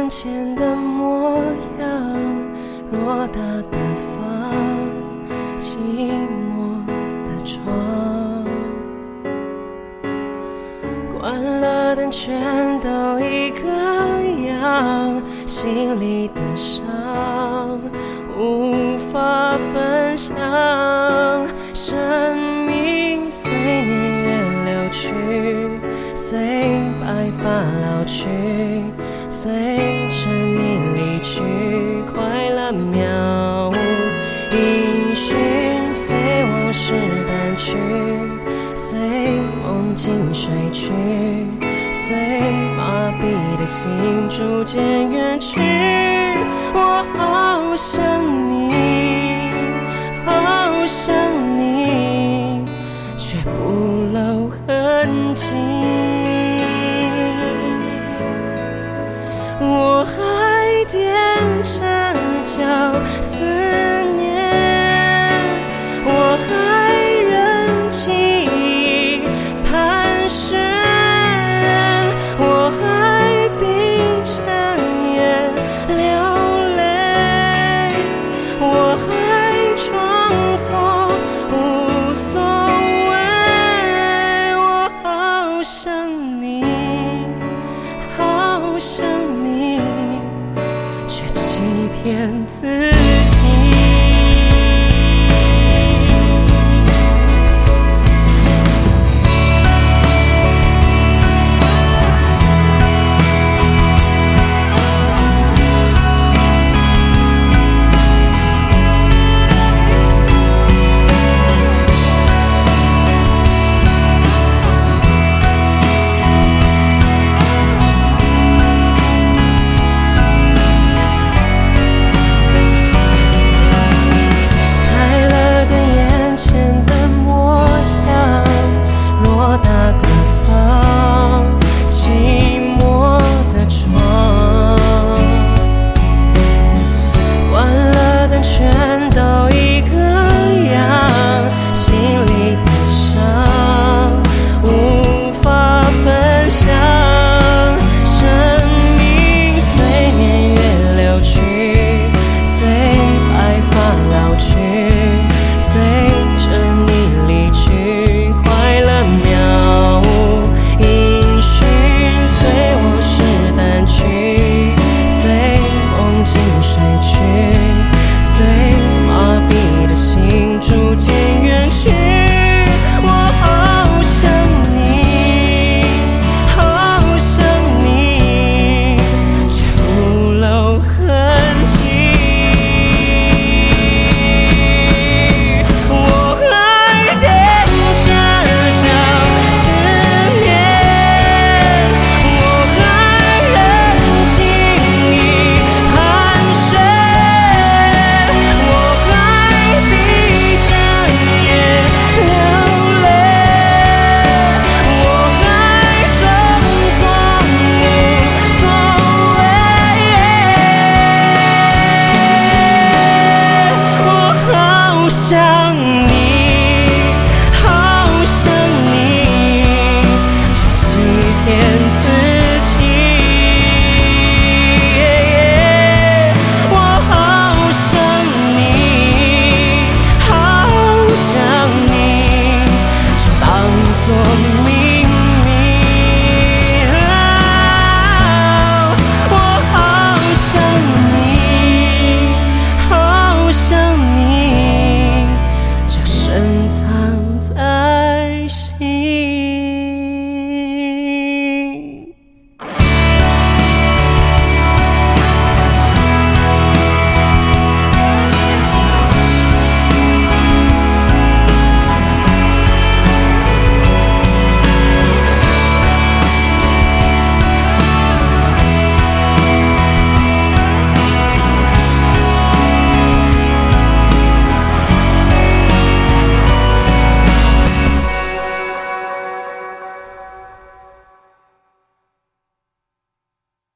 眼前的模样，偌大的房，寂寞的床，关了灯全都一个样，心里的伤无法分享，生命随年月流去，随白发老去，随着你离去，快乐渺无音讯，随往事淡去，随梦境睡去，随麻痹的心逐渐远去。我好想你，好想你，却不露痕迹。我还踮着脚思念，我还任记忆盘旋，我还闭着眼流泪，我还装作无所谓。我好想你，好想你，却欺骗自己。想